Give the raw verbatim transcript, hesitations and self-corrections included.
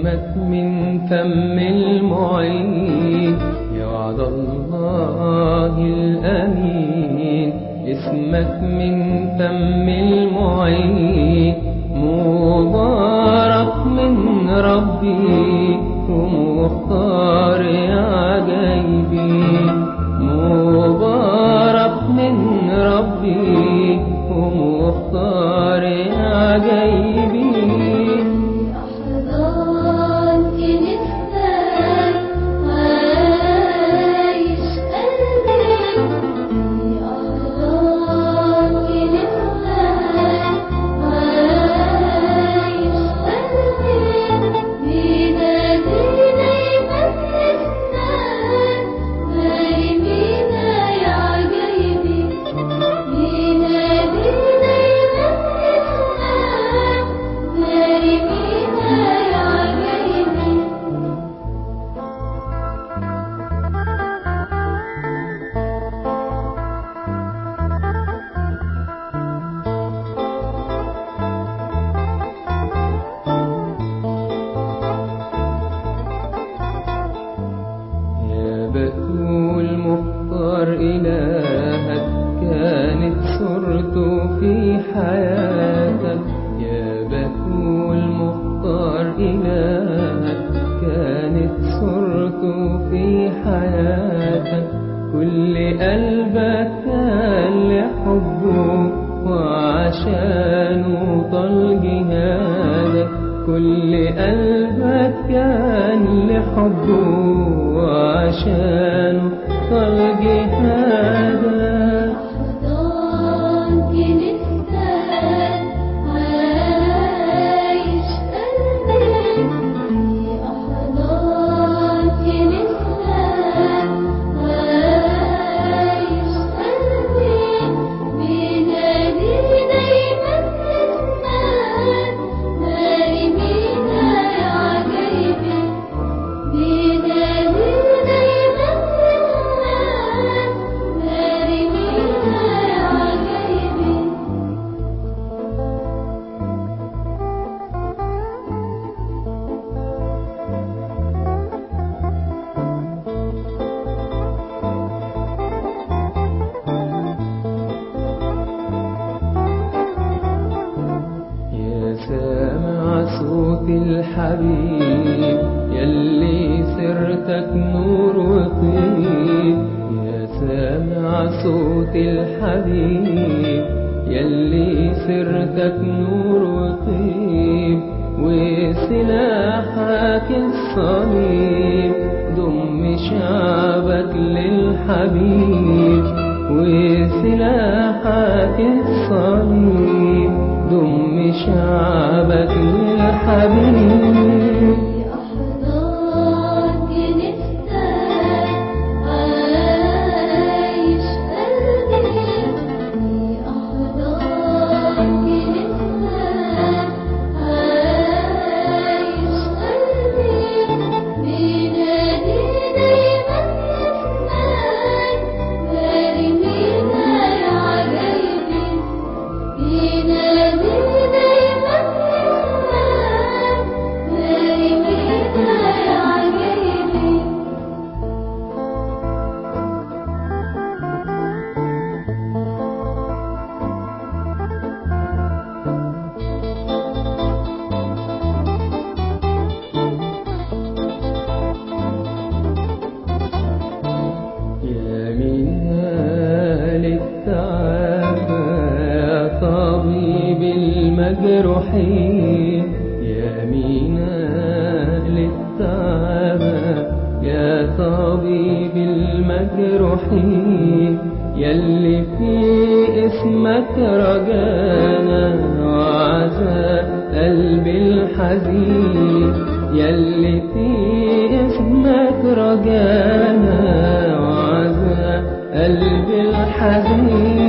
اسمك من فم المعين يا وعد الله الأمين. اسمك من فم المعين مبارك من ربي ومختار يا جيبي. مبارك من ربي ومختار يا جيبي. بتول مختار إلهك كانت صورته في حياتك. يا بتول مختار إلهك كانت صورته في حياتك. كل قلبك كان لحبه وعشانه طال جهادك. كل قلبك كان لحبه وعشانه طال جهادك. أحضان كنيستك عايش قلبي. أحضان كنيستك عايش قلبي. بينادي دايما اسمك مريمينا يا عجيبي. بينادي سامع صوت الحبيب يلي سرتك نور وطيب. يا سامع صوت الحبيب يلي سرتك نور وطيب. وسلاحك الصليب ضم شعبك للحبيب. وسلاحك الصليب ضم شعبك للحبيب. أحضان كنيستك عايش قلبي. أحضان كنيستك عايش قلبي. بينادي دايما اسمك مريمينا يا عجيبي. بينادي دايما اسمك مريمينا يا عجيبي. يا منال التعافى يا طبيب المجروحين. يا منال التعافى يا طبيب المجروحين. يلي في اسمك رجانا وعزاء قلبي الحزين. يلي في اسمك رجانا وعزاء قلبي الحزين.